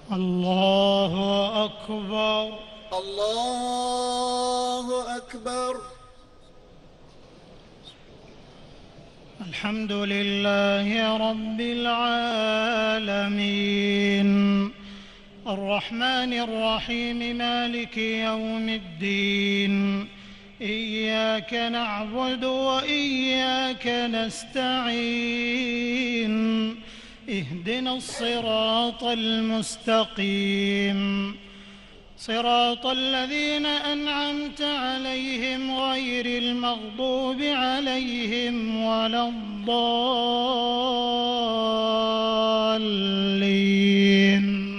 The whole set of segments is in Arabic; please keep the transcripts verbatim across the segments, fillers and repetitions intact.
الله أكبر. الله أكبر. الحمد لله رب العالمين، الرحمن الرحيم، مالك يوم الدين، إياك نعبد وإياك نستعين، اهدنا الصراط المستقيم، صراط الذين أنعمت عليهم غير المغضوب عليهم ولا الضالين.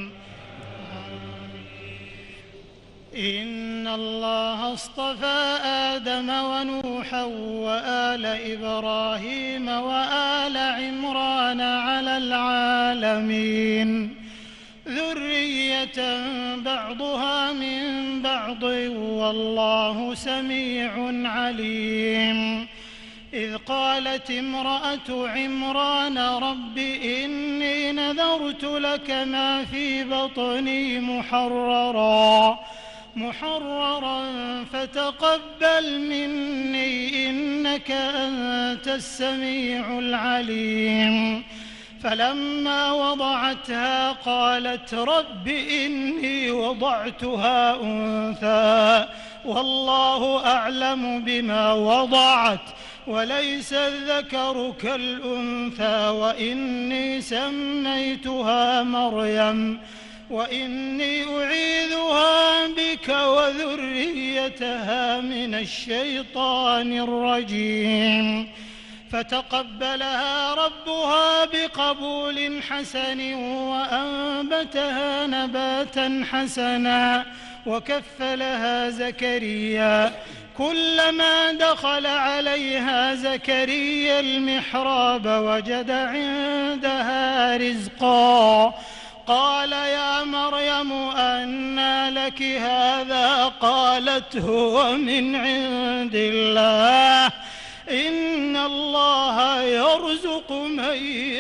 إن الله اصطفى آدم ونوحا وآل إبراهيم وآل عمران على العالمين، ذرية بعضها من بعض والله سميع عليم. إذ قالت امرأة عمران رب إني نذرت لك ما في بطني محررا محررا فتقبل مني إنك أنت السميع العليم. فلما وضعتها قالت رب إني وضعتها أنثى والله أعلم بما وضعت وليس الذكر كالأنثى وإني سميتها مريم وإني أعيذها بك وذريتها من الشيطان الرجيم. فتقبلها ربها بقبول حسن وأنبتها نباتا حسنا وكفلها زكريا. كلما دخل عليها زكريا المحراب وجد عندها رزقا قال يا مريم أنى لك هذا؟ قالت هو من عند الله إن الله يرزق من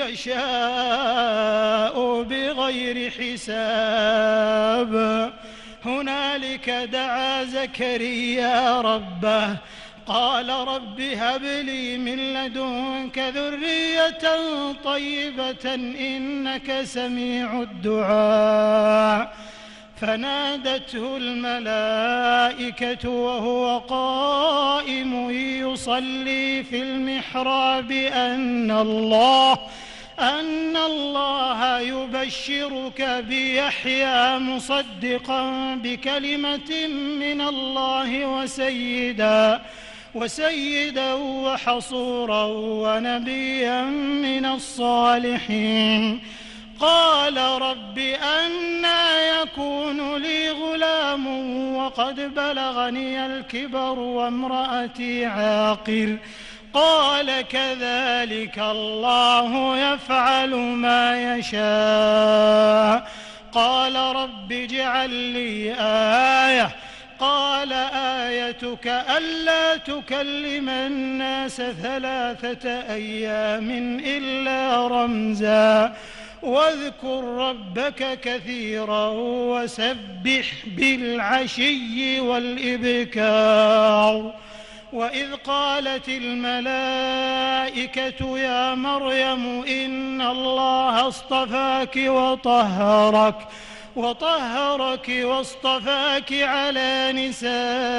يشاء بغير حساب. هنالك دعا زكريا ربه قال رب هب لي من لدنك ذرية طيبة إنك سميع الدعاء. فنادته الملائكة وهو قائم يصلي في المحراب أن الله أن الله يبشرك بيحيى مصدقا بكلمة من الله وسيدا وسيدا وحصورا ونبيا من الصالحين. قال رب أنى يكون لي غلام وقد بلغني الكبر وامرأتي عاقر؟ قال كذلك الله يفعل ما يشاء. قال رب اجعل لي آية. قال آيتك ألا تكلم الناس ثلاثة أيام إلا رمزا واذكر ربك كثيرا وسبح بالعشي والإبكار. وإذ قالت الملائكة يا مريم إن الله اصطفاك وطهرك وطهرك واصطفاك على نساء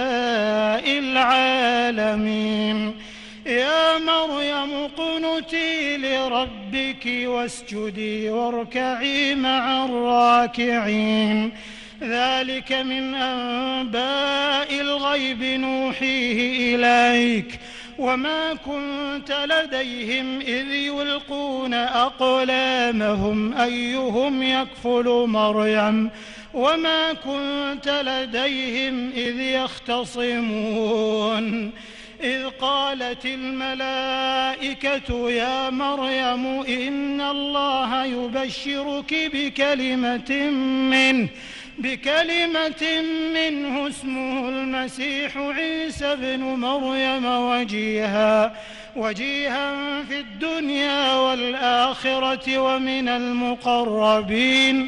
العالمين. يا مريم اقنتي لربك واسجدي واركعي مع الراكعين. ذلك من أنباء الغيب نوحيه إليك وما كنت لديهم إذ يلقون أقلامهم أيهم يكفل مريم وما كنت لديهم إذ يختصمون. إذ قالت الملائكة يا مريم إن الله يبشرك بكلمة منه بكلمة منه اسمه المسيح عيسى ابن مريم وجيها وجيها في الدنيا والآخرة ومن المقربين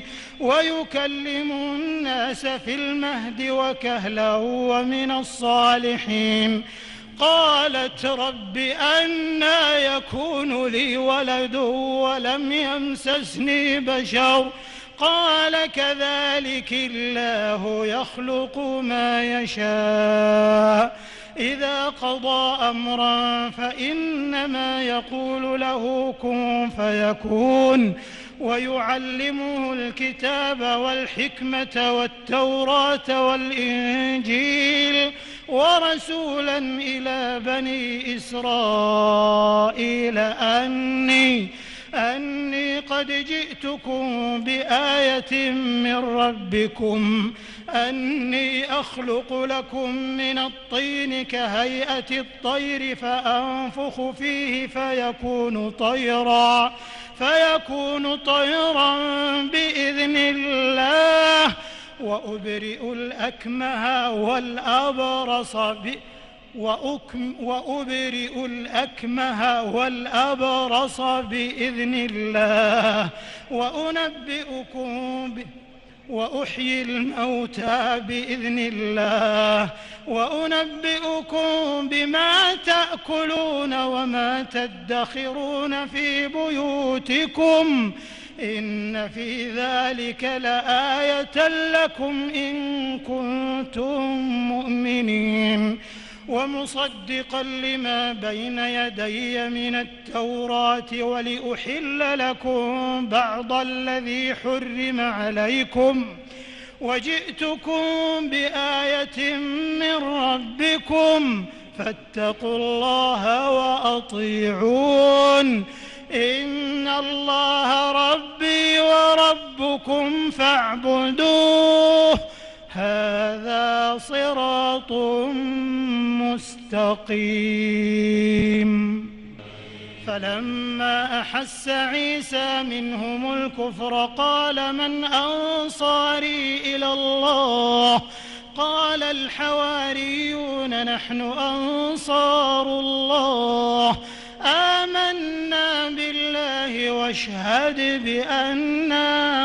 ويكلم الناس في المهد وكهلا ومن الصالحين. قالت رب أنى يكون لي ولد ولم يمسسني بشر قال كذلك الله يخلق ما يشاء إذا قضى أمرا فإنما يقول له كن فيكون. ويعلمه الكتاب والحكمة والتوراة والإنجيل ورسولا إلى بني إسرائيل أني أني قد جئتكم بآية من ربكم أني أخلق لكم من الطين كهيئة الطير فأنفخ فيه فيكون طيرا فيكون طيرا بإذن الله وأبرئ الأكمه والأبرص وأبرئ الأكمه والأبرص بإذن الله وأنبئكم ب... وأحيي الموتى بإذن الله وأنبئكم بما تأكلون وما تدخرون في بيوتكم إن في ذلك لآية لكم إن كنتم مؤمنين. ومصدقا لما بين يدي من التوراة ولأحل لكم بعض الذي حرم عليكم وجئتكم بآية من ربكم فاتقوا الله وأطيعون إن الله ربي وربكم فاعبدوه هذا صراط مستقيم. فلما أحس عيسى منهم الكفر قال من أنصاري إلى الله قال الحواريون نحن أنصار الله آمنا بالله واشهد بأننا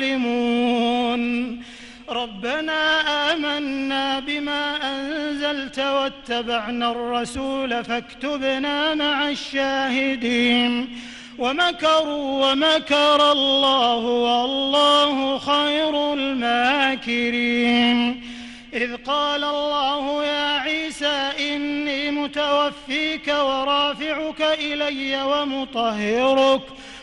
مسلمون. ربنا آمنا بما أنزلت واتبعنا الرسول فاكتبنا مع الشاهدين. ومكروا ومكر الله والله خير الماكرين. إذ قال الله يا عيسى إني متوفيك ورافعك إلي ومطهرك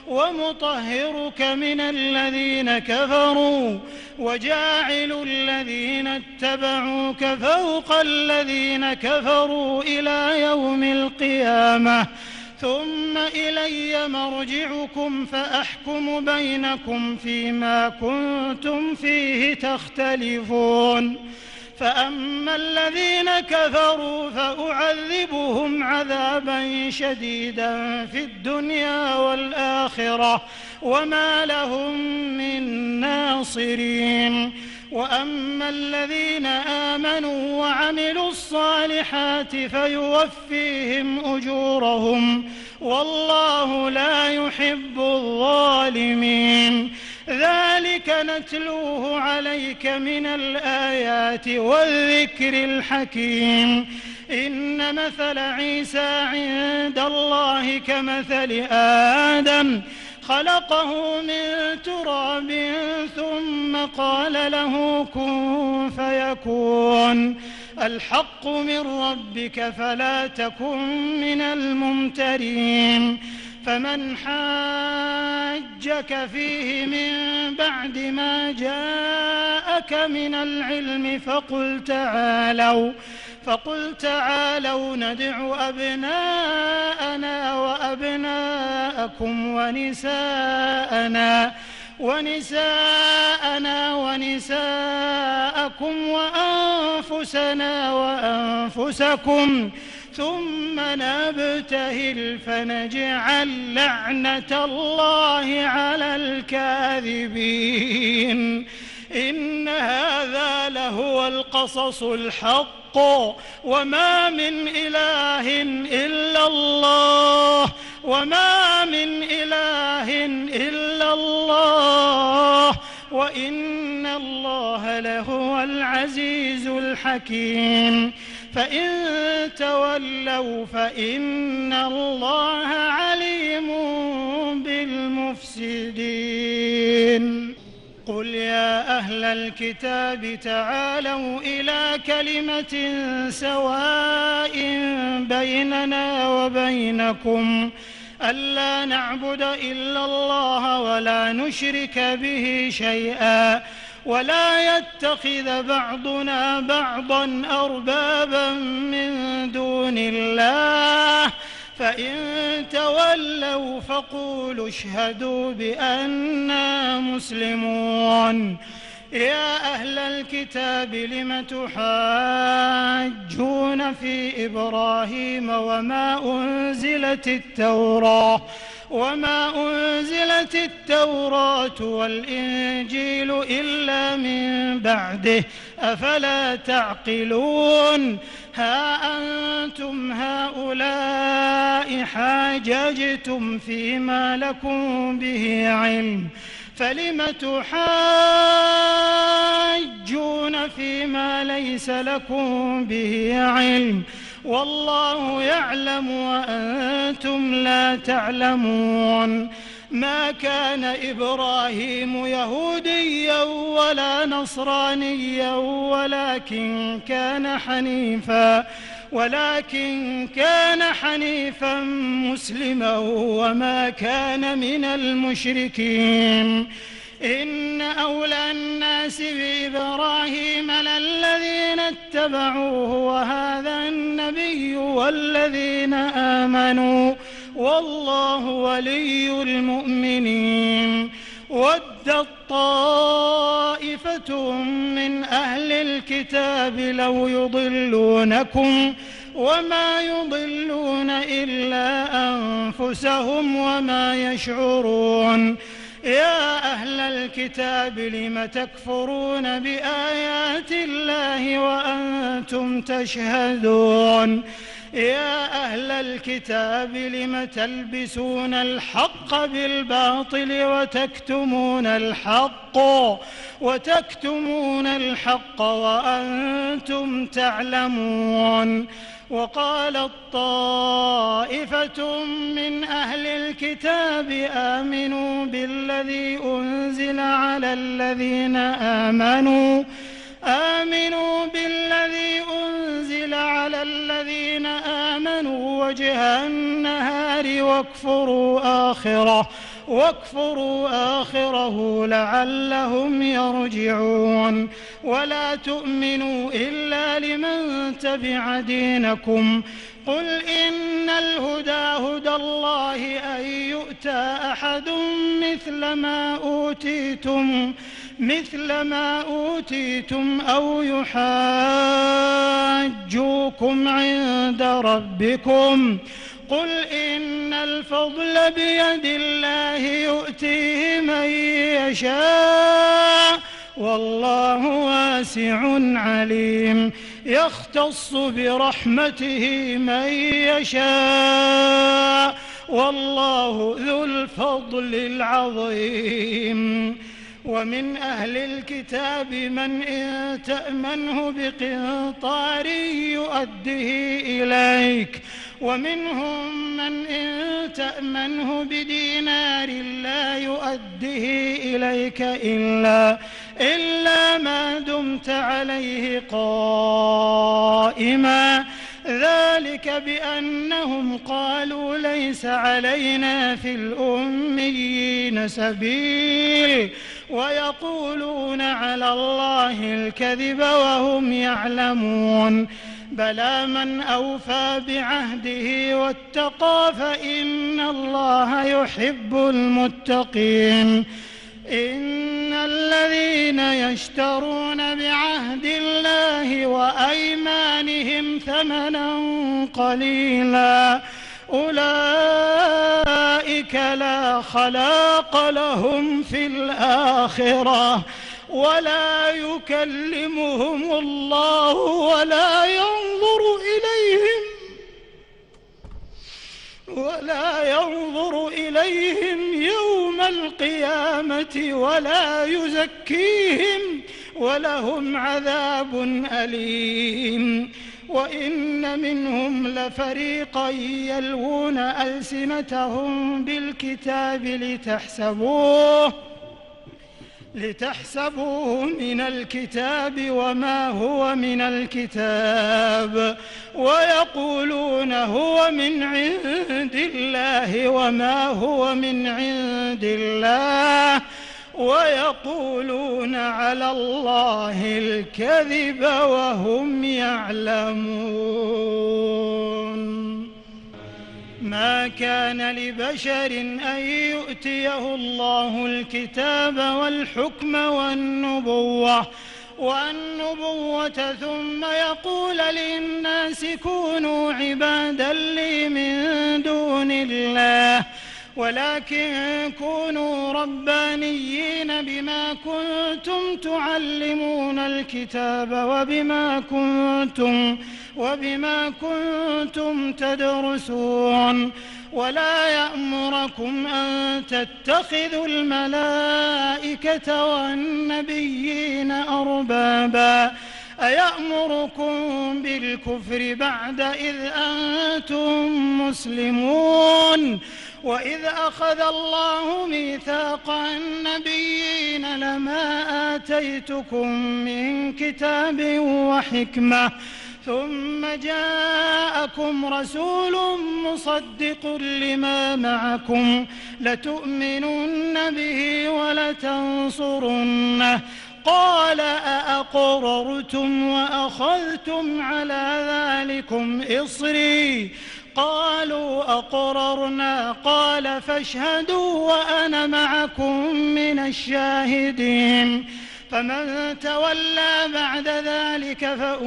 ومطهرك من الذين كفروا وجاعل الذين اتبعوك فوق الذين كفروا إلى يوم القيامة ثم إلي مرجعكم فأحكم بينكم فيما كنتم فيه تختلفون. فأما الذين كفروا فأعذبهم عذابا شديدا في الدنيا والآخرة وما لهم من ناصرين. وأما الذين آمنوا وعملوا الصالحات فيوفيهم أجورهم والله لا يحب الظالمين. ذلك نتلوه عليك من الآيات والذكر الحكيم. إن مثل عيسى عند الله كمثل آدم خلقه من تراب ثم قال له كن فيكون. الحق من ربك فلا تكن من الممترين. فمن حاجك فيه من بعد ما جاءك من العلم فقل تعالوا فقل تعالوا ندع أبناءنا وأبناءكم ونساءنا ونساءنا ونساءكم وأنفسنا وأنفسكم ثم نبتهل فنجعل لعنة الله على الكاذبين. إن هذا لهو القصص الحق وما من إله إلا الله وما من إله إلا الله وإن الله لهو العزيز الحكيم فإن تولوا فإن الله عليم بالمفسدين قل يا أهل الكتاب تعالوا إلى كلمة سواء بيننا وبينكم ألا نعبد إلا الله ولا نشرك به شيئا ولا يتخذ بعضنا بعضا أربابا من دون الله فإن تولوا فقولوا اشهدوا بأننا مسلمون يا أهل الكتاب لم تحاجون في إبراهيم وما أنزلت التوراة وما أنزلت التوراة والإنجيل إلا من بعده أفلا تعقلون ها أنتم هؤلاء حاججتم فيما لكم به علم فلم تحاجون فيما ليس لكم به علم والله يعلم وأنتم لا تعلمون ما كان إبراهيم يهوديا ولا نصرانيا ولكن كان حنيفا ولكن كان حنيفا مسلما وما كان من المشركين إن أولى الناس بإبراهيم للذين اتبعوه وهذا النبي والذين آمنوا والله ولي المؤمنين ودت طائفة من أهل الكتاب لو يضلونكم وما يضلون إلا أنفسهم وما يشعرون يا أهل الكتاب لم تكفرون بآيات الله وأنتم تشهدون يا أهل الكتاب لم تلبسون الحق بالباطل وتكتمون الحق وتكتمون الحق وأنتم تعلمون وقالت طائفة من أهل الكتاب آمنوا بالذي أنزل على الذين آمنوا آمنوا بالذي أنزل على الذين آمنوا وجه النهار واكفروا آخره واكفروا آخره لعلهم يرجعون ولا تؤمنوا إلا لمن تبع دينكم قل إن الهدى هدى الله أن يؤتى أحد مثل ما أوتيتم مثل ما أوتيتم أو يحاجوكم عند ربكم قل إن الفضل بيد الله يؤتيه من يشاء والله واسع عليم يختص برحمته من يشاء والله ذو الفضل العظيم ومن أهل الكتاب من إن تأمنه بقنطار يؤده إليك ومنهم من إن تأمنه بدينار لا يؤده إليك إلا إلا ما دمت عليه قائما ذلك بأنهم قالوا ليس علينا في الأميين سبيل ويقولون على الله الكذب وهم يعلمون بلى من أوفى بعهده واتقى فإن الله يحب المتقين إن الذين يشترون بعهد الله وأيمانهم ثمنا قليلا أولئك لا خلاق لهم في الآخرة ولا يكلمهم الله ولا ينظر إليهم ولا ينظر إليهم يوم القيامة ولا يزكيهم ولهم عذاب أليم. وإن منهم لفريقا يلوون ألسنتهم بالكتاب لتحسبوه لتحسبوه من الكتاب وما هو من الكتاب ويقولون هو من عند الله وما هو من عند الله ويقولون على الله الكذب وهم يعلمون. ما كان لبشر أن يؤتيه الله الكتاب والحكم والنبوة والنبوة ثم يقول للناس كونوا عبادا لي من دون الله ولكن كونوا ربانيين بما كنتم تعلمون الكتاب وبما كنتم وبما كنتم تدرسون ولا يأمركم أن تتخذوا الملائكة والنبيين أربابا أيأمركم بالكفر بعد إذ أنتم مسلمون. وإذ أخذ الله ميثاق النبيين لما آتيتكم من كتاب وحكمة ثم جاءكم رسول مصدق لما معكم لتؤمنن به ولتنصرنه قال أأقررتم وأخذتم على ذلكم إصري قالوا أقررنا قال فاشهدوا وأنا معكم من الشاهدين. فمن تولى بعد ذلك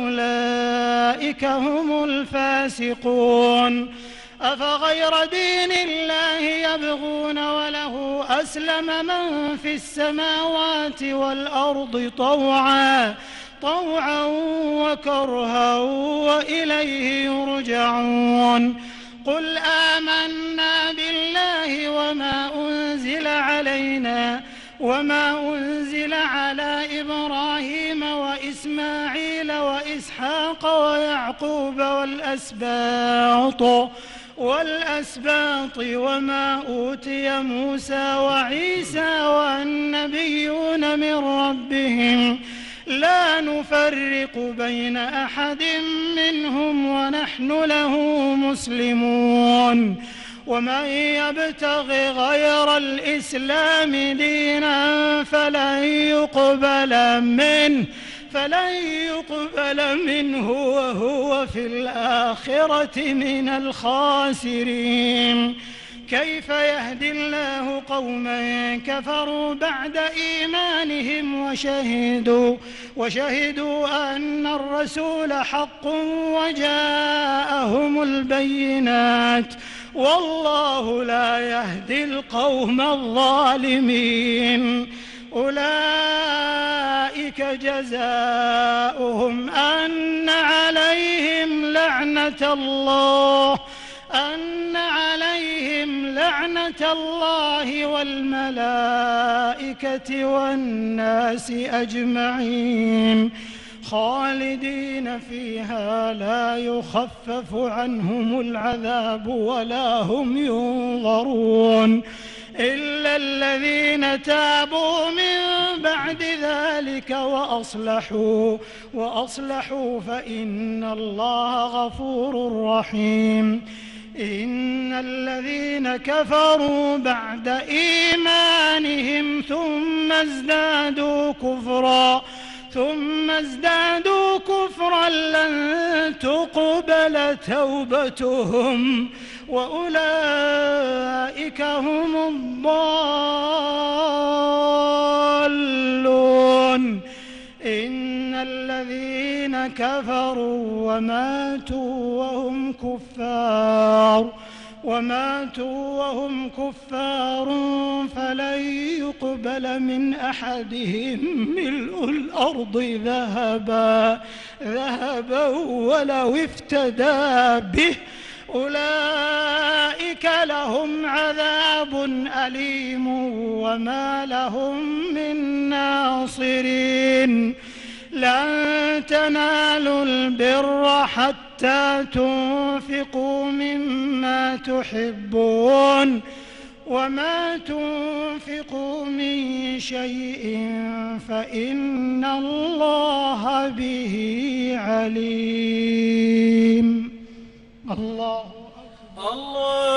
فأولئك هم الفاسقون. أفغير دين الله يبغون وله أسلم من في السماوات والأرض طوعا طوعا وكرها وإليه يرجعون. قل آمنا بالله وما أنزل علينا وما أنزل على إبراهيم وإسماعيل وإسحاق ويعقوب والأسباط والأسباط وما أوتي موسى وعيسى والنبيون من ربهم لا نفرق بين أحد منهم ونحن له مسلمون. ومن يبتغ غير الإسلام دينا فلن يقبل منه فلن يقبل منه وهو في الآخرة من الخاسرين. كيف يهدي الله قوما كفروا بعد إيمانهم وشهدوا وشهدوا أن الرسول حق وجاءهم البينات والله لا يهدي القوم الظالمين. أولئك جزاؤهم أن عليهم لعنة الله أن عليهم لعنة الله والملائكة والناس أجمعين خالدين فيها لا يخفف عنهم العذاب ولا هم ينظرون إلا الذين تابوا من بعد ذلك وأصلحوا وأصلحوا فإن الله غفور رحيم. إن الذين كفروا بعد إيمانهم ثم ازدادوا كفرا ثم ازدادوا كفرا لن تقبل توبتهم وأولئك هم الضالون. إن الذين كفروا وماتوا وهم كفار وماتوا وهم كفار فلن يقبل من أحدهم ملء الأرض ذهبا ذهبا ولو افتدى به أولئك ولهم عذاب أليم وما لهم من ناصرين لن تنالوا البر حتى تنفقوا مما تحبون وما تنفقوا من شيء فإن الله به عليم. الله أكبر. الله